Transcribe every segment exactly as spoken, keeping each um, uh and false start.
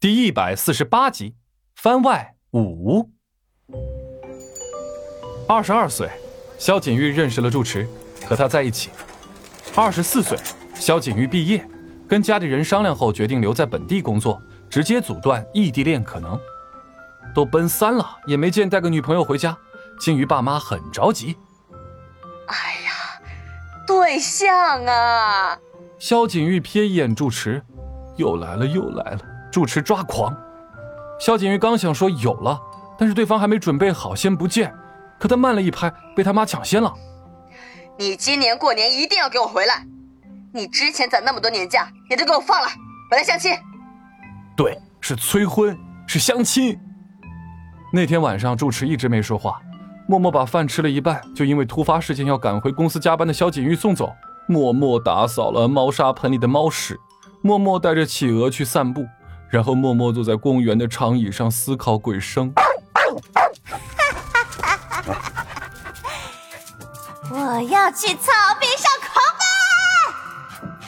第一百四十八集，番外五。二十二岁，萧景玉认识了住持，和他在一起。二十四岁，萧景玉毕业，跟家里人商量后决定留在本地工作，直接阻断异地恋可能。都奔三了，也没见带个女朋友回家，景玉爸妈很着急。 哎呀，对象啊！ 萧景玉瞥一眼住持，又来了又来了。住持抓狂，萧景玉刚想说有了，但是对方还没准备好，先不见。可他慢了一拍，被他妈抢先了。 你今年过年一定要给我回来！你之前攒那么多年假，也都给我放了，回来相亲。 对，是催婚，是相亲。那天晚上，住持一直没说话，默默把饭吃了一半，就因为突发事件要赶回公司加班的萧景玉送走，默默打扫了猫砂盆里的猫屎，默默带着企鹅去散步。然后默默坐在公园的长椅上思考鬼生。 我要去草坪上狂奔！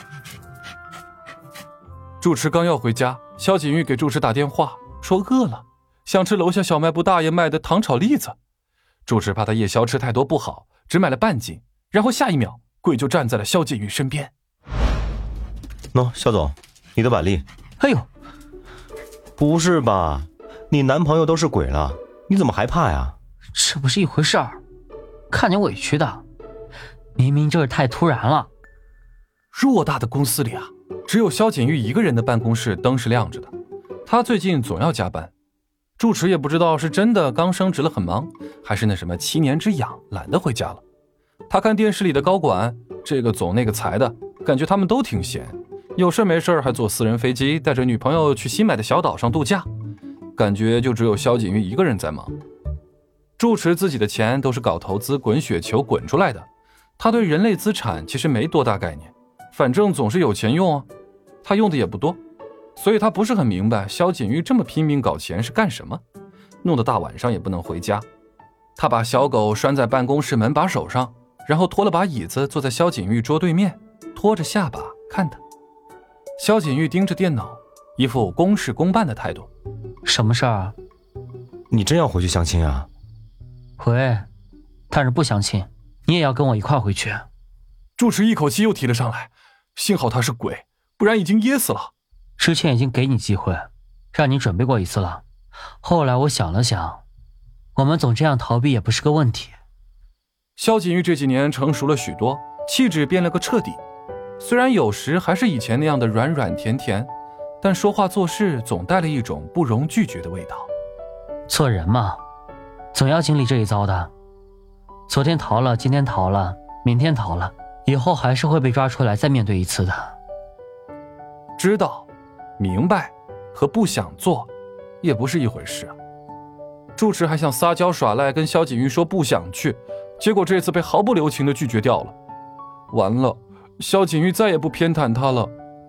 住持刚要回家，萧景玉给住持打电话说饿了，想吃楼下小卖部大爷卖的糖炒栗子。住持怕他夜宵吃太多不好，只买了半斤，然后下一秒鬼就站在了萧景玉身边。 喏，萧总，你的板栗。 哎呦， 不是吧？你男朋友都是鬼了，你怎么还怕呀？ 这不是一回事儿，看你委屈的，明明就是太突然了。 偌大的公司里啊，只有萧景玉一个人的办公室灯是亮着的。他最近总要加班，住持也不知道是真的刚升职了很忙，还是那什么七年之痒懒得回家了。他看电视里的高管，这个总那个裁的，感觉他们都挺闲。有事没事还坐私人飞机带着女朋友去新买的小岛上度假，感觉就只有萧景玉一个人在忙。住持自己的钱都是搞投资滚雪球滚出来的，他对人类资产其实没多大概念，反正总是有钱用啊，他用的也不多，所以他不是很明白萧景玉这么拼命搞钱是干什么，弄得大晚上也不能回家。他把小狗拴在办公室门把手上，然后拖了把椅子坐在萧景玉桌对面，拖着下巴看他。萧景玉盯着电脑，一副公事公办的态度。 什么事儿？ 你真要回去相亲啊？ 回，但是不相亲，你也要跟我一块回去。 住持一口气又提了上来，幸好他是鬼，不然已经噎死了。 之前已经给你机会，让你准备过一次了。后来我想了想，我们总这样逃避也不是个问题。 萧景玉这几年成熟了许多，气质变了个彻底。虽然有时还是以前那样的软软甜甜，但说话做事总带了一种不容拒绝的味道。 做人嘛，总要经历这一遭的。昨天逃了，今天逃了，明天逃了，以后还是会被抓出来再面对一次的。 知道、明白和不想做也不是一回事啊。住持还想撒娇耍赖跟萧景玉说不想去，结果这次被毫不留情地拒绝掉了。完了，萧景玉再也不偏袒他了。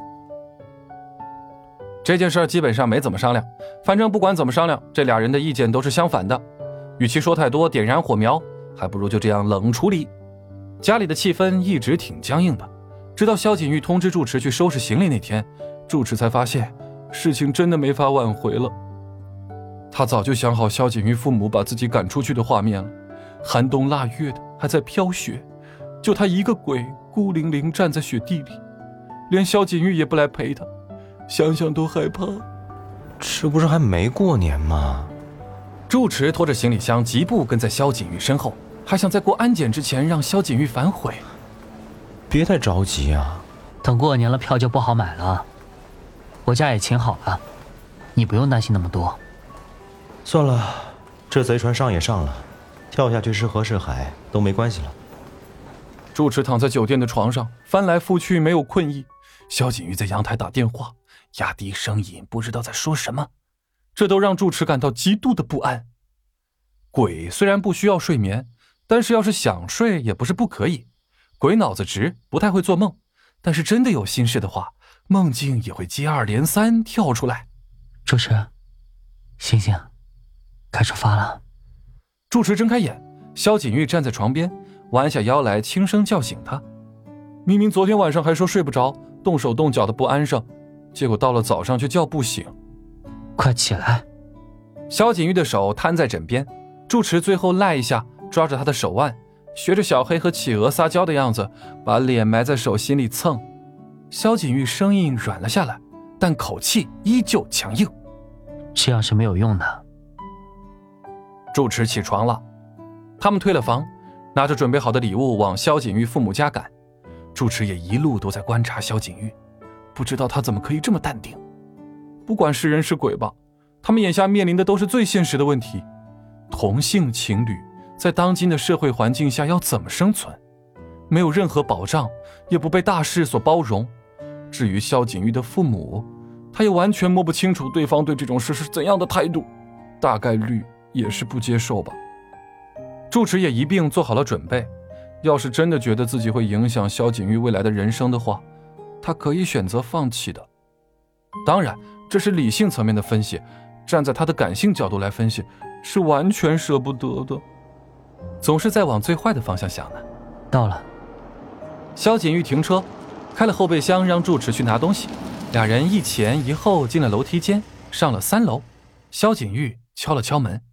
这件事基本上没怎么商量，反正不管怎么商量，这俩人的意见都是相反的。与其说太多点燃火苗，还不如就这样冷处理。家里的气氛一直挺僵硬的，直到萧景玉通知住持去收拾行李那天，住持才发现事情真的没法挽回了。他早就想好萧景玉父母把自己赶出去的画面了，寒冬腊月的还在飘雪，就他一个鬼孤零零站在雪地里，连萧景玉也不来陪他，想想都害怕。 这不是还没过年吗？ 住持拖着行李箱疾步跟在萧景玉身后，还想在过安检之前让萧景玉反悔。 别太着急啊， 等过年了票就不好买了，我家也请好了，你不用担心那么多。 算了，这贼船上也上了，跳下去是河是海都没关系了。 住持躺在酒店的床上，翻来覆去没有困意。萧景玉在阳台打电话，压低声音不知道在说什么，这都让住持感到极度的不安。鬼虽然不需要睡眠，但是要是想睡也不是不可以。鬼脑子直，不太会做梦，但是真的有心事的话，梦境也会接二连三跳出来。 住持，醒醒，该出发了。 住持睁开眼，萧景玉站在床边，弯下腰来轻声叫醒他。明明昨天晚上还说睡不着，动手动脚的不安生，结果到了早上却叫不醒。 快起来！ 萧景玉的手摊在枕边，住持最后赖一下，抓着他的手腕，学着小黑和企鹅撒娇的样子，把脸埋在手心里蹭。萧景玉声音软了下来，但口气依旧强硬。 这样是没有用的。 住持起床了，他们退了房，拿着准备好的礼物往萧景玉父母家赶。住持也一路都在观察萧景玉，不知道他怎么可以这么淡定。不管是人是鬼吧，他们眼下面临的都是最现实的问题。同性情侣在当今的社会环境下要怎么生存？没有任何保障，也不被大势所包容。至于萧景玉的父母，他也完全摸不清楚对方对这种事是怎样的态度，大概率也是不接受吧。住持也一并做好了准备，要是真的觉得自己会影响萧景玉未来的人生的话，他可以选择放弃的。当然，这是理性层面的分析，站在他的感性角度来分析，是完全舍不得的。总是在往最坏的方向想呢。 到了。 萧景玉停车，开了后备箱，让住持去拿东西。俩人一前一后进了楼梯间，上了三楼。萧景玉敲了敲门，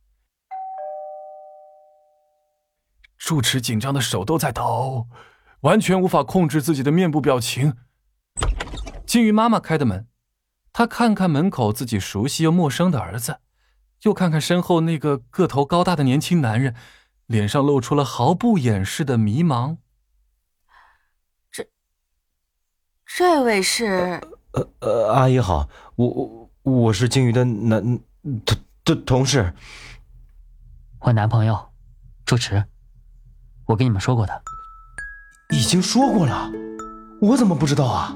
住持紧张的手都在抖，完全无法控制自己的面部表情。金鱼妈妈开的门，她看看门口自己熟悉又陌生的儿子，又看看身后那个个头高大的年轻男人，脸上露出了毫不掩饰的迷茫。 这这位是呃呃，阿姨好，我我我是金鱼的男同同同事， 我男朋友，住持，我跟你们说过的。 已经说过了，我怎么不知道啊？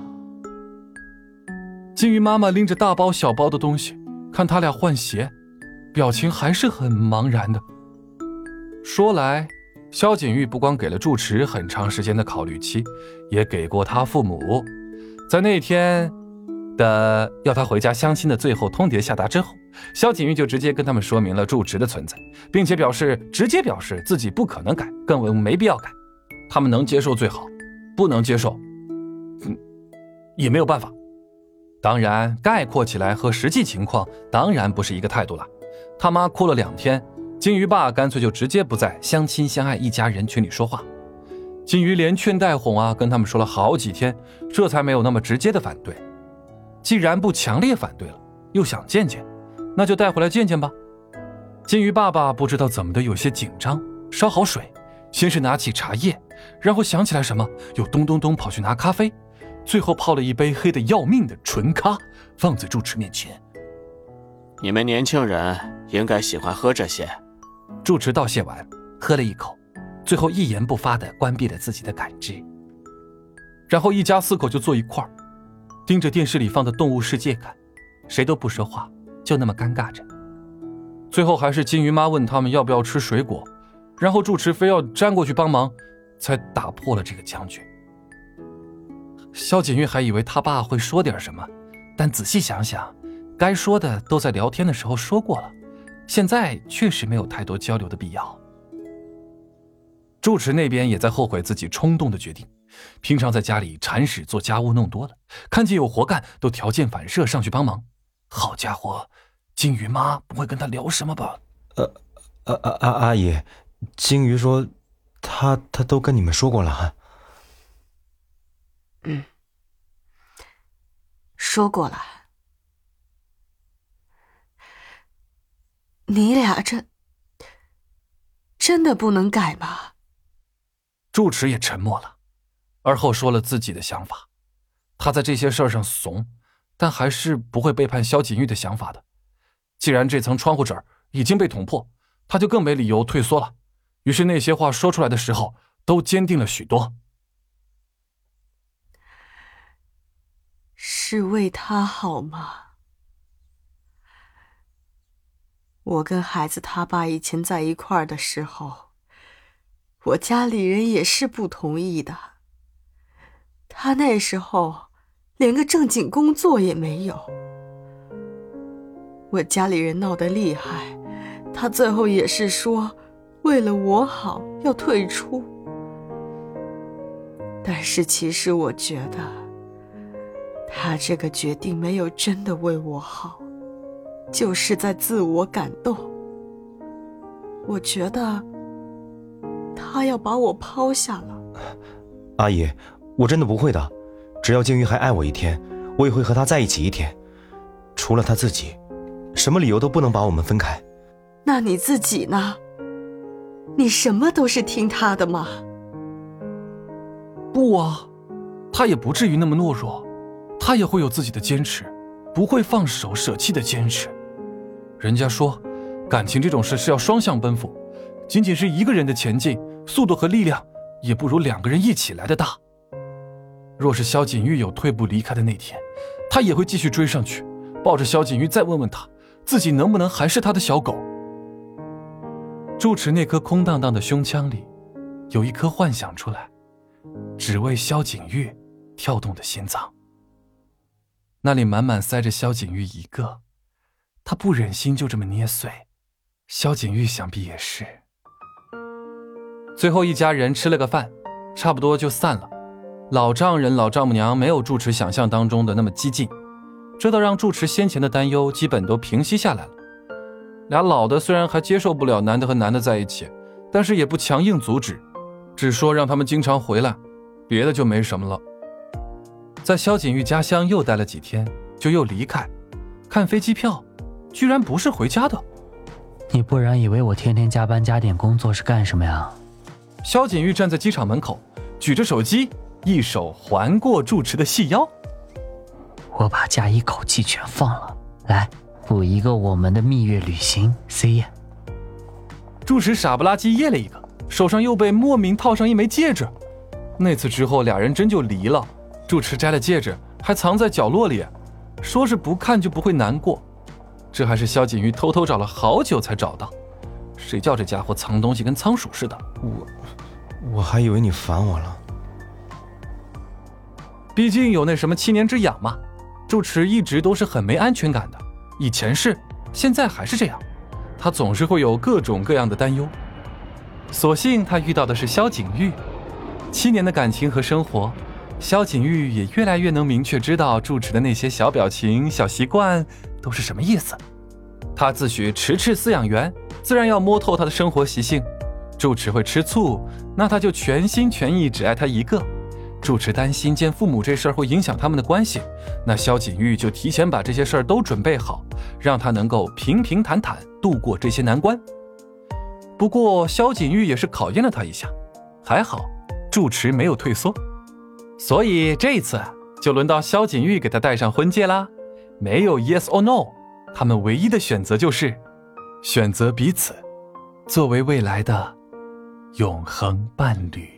金鱼妈妈拎着大包小包的东西，看他俩换鞋，表情还是很茫然的。说来，萧景玉不光给了住持很长时间的考虑期，也给过他父母。在那天的要他回家相亲的最后通牒下达之后，萧景玉就直接跟他们说明了住持的存在，并且表示直接表示自己不可能改，更没必要改。他们能接受最好，不能接受，嗯，也没有办法。当然，概括起来和实际情况当然不是一个态度了。他妈哭了两天，金鱼爸干脆就直接不在相亲相爱一家人群里说话。金鱼连劝带哄啊，跟他们说了好几天，这才没有那么直接的反对。既然不强烈反对了，又想见见，那就带回来见见吧。金鱼爸爸不知道怎么的有些紧张，烧好水，先是拿起茶叶，然后想起来什么，又咚咚咚跑去拿咖啡，最后泡了一杯黑得要命的纯咖，放在住持面前。 你们年轻人应该喜欢喝这些。 住持道谢完，喝了一口，最后一言不发地关闭了自己的感知。然后一家四口就坐一块儿，盯着电视里放的动物世界看，谁都不说话，就那么尴尬着。最后还是金鱼妈问他们要不要吃水果，然后住持非要粘过去帮忙，才打破了这个僵局。萧景玉还以为他爸会说点什么，但仔细想想，该说的都在聊天的时候说过了，现在确实没有太多交流的必要。住持那边也在后悔自己冲动的决定，平常在家里铲屎做家务弄多了，看见有活干都条件反射上去帮忙。好家伙，金鱼妈不会跟他聊什么吧？ 呃，阿阿阿阿姨，金鱼说，他他都跟你们说过了哈。 嗯，说过了。你俩这真的不能改吗？ 住持也沉默了，而后说了自己的想法。他在这些事儿上怂，但还是不会背叛萧景玉的想法的。既然这层窗户纸已经被捅破，他就更没理由退缩了。于是那些话说出来的时候，都坚定了许多。 是为他好吗？我跟孩子他爸以前在一块儿的时候，我家里人也是不同意的。他那时候连个正经工作也没有，我家里人闹得厉害，他最后也是说为了我好要退出。但是其实我觉得他这个决定没有真的为我好。 就是在自我感动。我觉得他要把我抛下了。 阿姨，我真的不会的，只要静玉还爱我一天，我也会和他在一起一天。除了他自己，什么理由都不能把我们分开。 那你自己呢？你什么都是听他的吗？ 不啊，他也不至于那么懦弱，他也会有自己的坚持，不会放手舍弃的坚持。人家说，感情这种事是要双向奔赴，仅仅是一个人的前进，速度和力量也不如两个人一起来的大。若是萧锦玉有退步离开的那天，他也会继续追上去，抱着萧锦玉再问问他，自己能不能还是他的小狗。住持那颗空荡荡的胸腔里，有一颗幻想出来，只为萧锦玉跳动的心脏。那里满满塞着萧锦玉一个，他不忍心就这么捏碎，萧锦玉想必也是。最后一家人吃了个饭，差不多就散了。老丈人老丈母娘没有住持想象当中的那么激进，这倒让住持先前的担忧基本都平息下来了。俩老的虽然还接受不了男的和男的在一起，但是也不强硬阻止，只说让他们经常回来，别的就没什么了。在萧锦玉家乡又待了几天，就又离开，看飞机票居然不是回家的。 你不然以为我天天加班加点工作是干什么呀？ 萧锦玉站在机场门口，举着手机，一手环过住持的细腰。 我把假一口气全放了，来补一个我们的蜜月旅行 ，see ya。 住持傻不拉几噎了一个，手上又被莫名套上一枚戒指。那次之后，俩人真就离了。住持摘了戒指，还藏在角落里，说是不看就不会难过。这还是萧锦玉偷偷找了好久才找到，谁叫这家伙藏东西跟仓鼠似的。 我我还以为你烦我了。 毕竟有那什么七年之痒嘛，住持一直都是很没安全感的，以前是，现在还是这样。他总是会有各种各样的担忧。所幸他遇到的是萧锦玉，七年的感情和生活，萧锦玉也越来越能明确知道住持的那些小表情、小习惯都是什么意思。他自诩迟迟饲养员，自然要摸透他的生活习性。住持会吃醋，那他就全心全意只爱他一个。住持担心见父母这事儿会影响他们的关系，那萧锦玉就提前把这些事儿都准备好，让他能够平平坦坦度过这些难关。不过萧锦玉也是考验了他一下，还好住持没有退缩，所以这一次就轮到萧锦玉给他戴上婚戒啦。没有 yes or no， 他们唯一的选择就是选择彼此作为未来的永恒伴侣。